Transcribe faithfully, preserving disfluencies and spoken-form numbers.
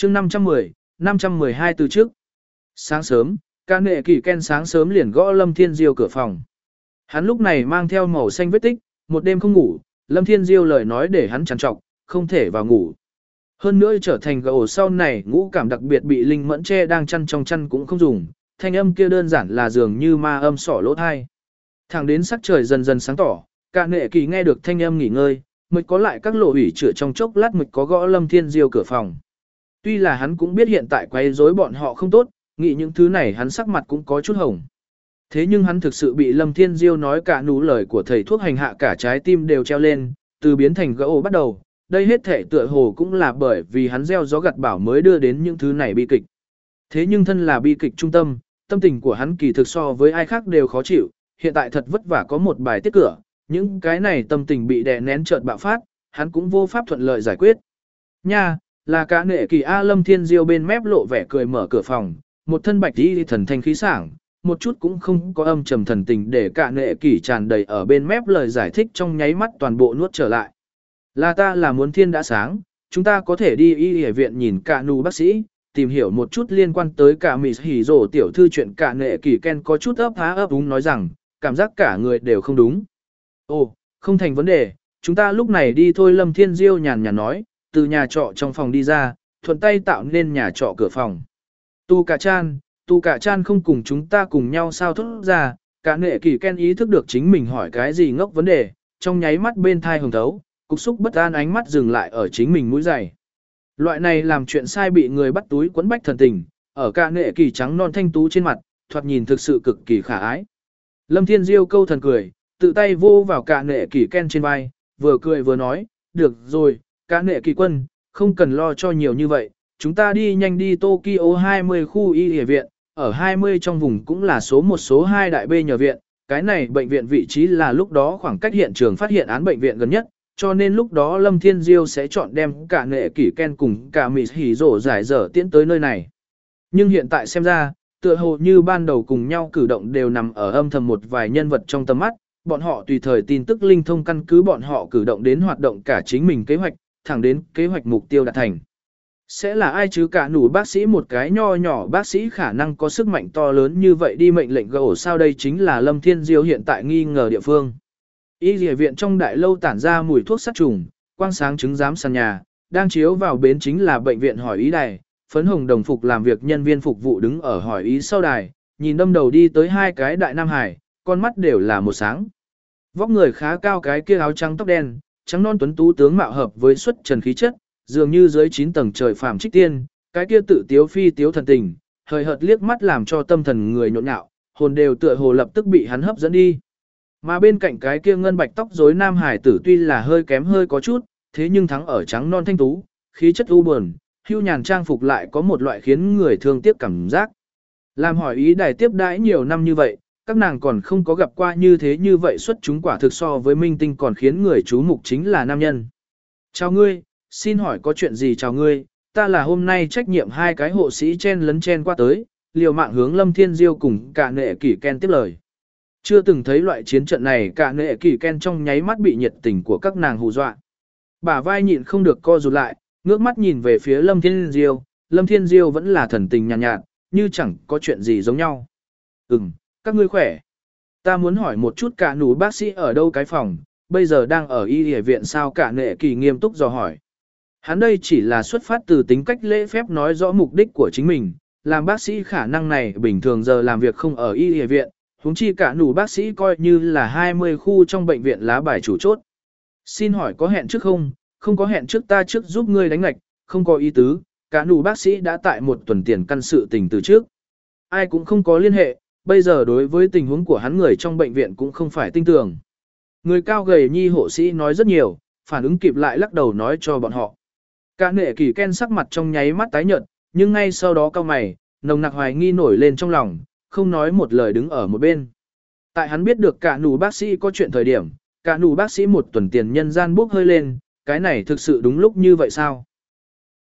chương năm trăm mười, năm trăm mười hai từ trước. Sáng sớm, ca nệ kỳ Ken sáng sớm liền gõ Lâm Thiên Diêu cửa phòng. Hắn lúc này mang theo màu xanh vết tích, một đêm không ngủ, Lâm Thiên Diêu lời nói để hắn trằn trọc, không thể vào ngủ. Hơn nữa trở thành gỗ sau này ngũ cảm đặc biệt bị linh mẫn che đang chăn trong chăn cũng không dùng, thanh âm kia đơn giản là dường như ma âm sỏ lỗ thai. Thẳng đến sắc trời dần dần sáng tỏ, ca nệ kỳ nghe được thanh âm nghỉ ngơi, mới có lại các lộ ủy chữa trong chốc lát mới có gõ Lâm Thiên Diêu cửa phòng. Tuy là hắn cũng biết hiện tại quấy rối bọn họ không tốt, nghĩ những thứ này hắn sắc mặt cũng có chút hồng. Thế nhưng hắn thực sự bị Lâm Thiên Diêu nói cả nú lời của thầy thuốc hành hạ cả trái tim đều treo lên, từ biến thành gỗ bắt đầu, đây hết thể tựa hồ cũng là bởi vì hắn gieo gió gặt bảo mới đưa đến những thứ này bi kịch. Thế nhưng thân là bi kịch trung tâm, tâm tình của hắn kỳ thực so với ai khác đều khó chịu, hiện tại thật vất vả có một bài tiết cửa, những cái này tâm tình bị đè nén chợt bạo phát, hắn cũng vô pháp thuận lợi giải quyết. Nha, là cả nệ kỳ A. Lâm Thiên Diêu bên mép lộ vẻ cười mở cửa phòng, một thân bạch y thần thanh khí sảng, một chút cũng không có âm trầm thần tình để cả nệ kỳ tràn đầy ở bên mép lời giải thích trong nháy mắt toàn bộ nuốt trở lại. Là ta là muốn thiên đã sáng, chúng ta có thể đi y y viện nhìn cả nụ bác sĩ, tìm hiểu một chút liên quan tới cả mì hỉ rổ tiểu thư chuyện cả nệ kỳ Ken có chút ấp há ấp úng nói rằng, cảm giác cả người đều không đúng. Ồ, không thành vấn đề, chúng ta lúc này đi thôi. Lâm Thiên Diêu nhàn nhàn nói, từ nhà trọ trong phòng đi ra, thuận tay tạo nên nhà trọ cửa phòng. Tu cả chan, tu cả chan không cùng chúng ta cùng nhau sao thốt ra, cả nệ kỳ Ken ý thức được chính mình hỏi cái gì ngốc vấn đề, trong nháy mắt bên thai hồng thấu, cục xúc bất an ánh mắt dừng lại ở chính mình mũi giày. Loại này làm chuyện sai bị người bắt túi quấn bách thần tình, ở cả nệ kỳ trắng non thanh tú trên mặt, thoạt nhìn thực sự cực kỳ khả ái. Lâm Thiên Diêu câu thần cười, tự tay vô vào cả nệ kỳ Ken trên vai, vừa cười vừa nói, được rồi, cả nệ kỳ quân, không cần lo cho nhiều như vậy, chúng ta đi nhanh đi Tokyo hai mươi khu y y viện, ở hai mươi trong vùng cũng là số một số hai đại B nhờ viện, cái này bệnh viện vị trí là lúc đó khoảng cách hiện trường phát hiện án bệnh viện gần nhất, cho nên lúc đó Lâm Thiên Diêu sẽ chọn đem cả nệ kỷ Ken cùng cả mì hỉ rổ giải dở tiến tới nơi này. Nhưng hiện tại xem ra, tựa hồ như ban đầu cùng nhau cử động đều nằm ở âm thầm một vài nhân vật trong tầm mắt, bọn họ tùy thời tin tức linh thông căn cứ bọn họ cử động đến hoạt động cả chính mình kế hoạch, thẳng đến kế hoạch mục tiêu đạt thành. Sẽ là ai chứ cả nủ bác sĩ một cái nho nhỏ bác sĩ khả năng có sức mạnh to lớn như vậy đi mệnh lệnh gỗ sao đây chính là Lâm Thiên Diêu hiện tại nghi ngờ địa phương. Y y viện trong đại lâu tản ra mùi thuốc sát trùng, quang sáng chứng giám sàn nhà, đang chiếu vào bến chính là bệnh viện hỏi ý đài, phấn hồng đồng phục làm việc nhân viên phục vụ đứng ở hỏi ý sau đài, nhìn đâm đầu đi tới hai cái đại nam hải, con mắt đều là một sáng. Vóc người khá cao cái kia áo trắng tóc đen, trắng non tuấn tú tướng mạo hợp với xuất trần khí chất, dường như dưới chín tầng trời phàm trích tiên, cái kia tự tiếu phi tiếu thần tình, hời hợt liếc mắt làm cho tâm thần người nhộn nhạo, hồn đều tựa hồ lập tức bị hắn hấp dẫn đi. Mà bên cạnh cái kia ngân bạch tóc rối nam hải tử tuy là hơi kém hơi có chút, thế nhưng thắng ở trắng non thanh tú, khí chất u buồn, hưu nhàn trang phục lại có một loại khiến người thương tiếc cảm giác. Làm hỏi ý đài tiếp đãi nhiều năm như vậy, các nàng còn không có gặp qua như thế như vậy xuất chúng quả thực so với minh tinh còn khiến người chú mục chính là nam nhân. Chào ngươi, xin hỏi có chuyện gì chào ngươi, ta là hôm nay trách nhiệm hai cái hộ sĩ chen lấn chen qua tới, liều mạng hướng Lâm Thiên Diêu cùng cả nệ kỷ Ken tiếp lời. Chưa từng thấy loại chiến trận này cả nệ kỷ Ken trong nháy mắt bị nhiệt tình của các nàng hù dọa. Bả vai nhịn không được co rụt lại, ngước mắt nhìn về phía Lâm Thiên Diêu, Lâm Thiên Diêu vẫn là thần tình nhàn nhạt, nhạt, như chẳng có chuyện gì giống nhau. Ừm, các ngươi khỏe. Ta muốn hỏi một chút cả nụ bác sĩ ở đâu cái phòng, bây giờ đang ở y y viện sao cả nệ kỳ nghiêm túc dò hỏi. Hắn đây chỉ là xuất phát từ tính cách lễ phép nói rõ mục đích của chính mình, làm bác sĩ khả năng này bình thường giờ làm việc không ở y y viện, huống chi cả nụ bác sĩ coi như là hai mươi khu trong bệnh viện lá bài chủ chốt. Xin hỏi có hẹn trước không, không có hẹn trước ta trước giúp ngươi đánh lạch, không có ý tứ, cả nụ bác sĩ đã tại một tuần tiền căn sự tình từ trước. Ai cũng không có liên hệ, bây giờ đối với tình huống của hắn người trong bệnh viện cũng không phải tin tưởng. Người cao gầy nhi hộ sĩ nói rất nhiều, phản ứng kịp lại lắc đầu nói cho bọn họ. Cả nệ kỳ Ken sắc mặt trong nháy mắt tái nhợt, nhưng ngay sau đó cau mày, nồng nặc hoài nghi nổi lên trong lòng, không nói một lời đứng ở một bên. Tại hắn biết được cả nụ bác sĩ có chuyện thời điểm, cả nụ bác sĩ một tuần tiền nhân gian bốc hơi lên, cái này thực sự đúng lúc như vậy sao?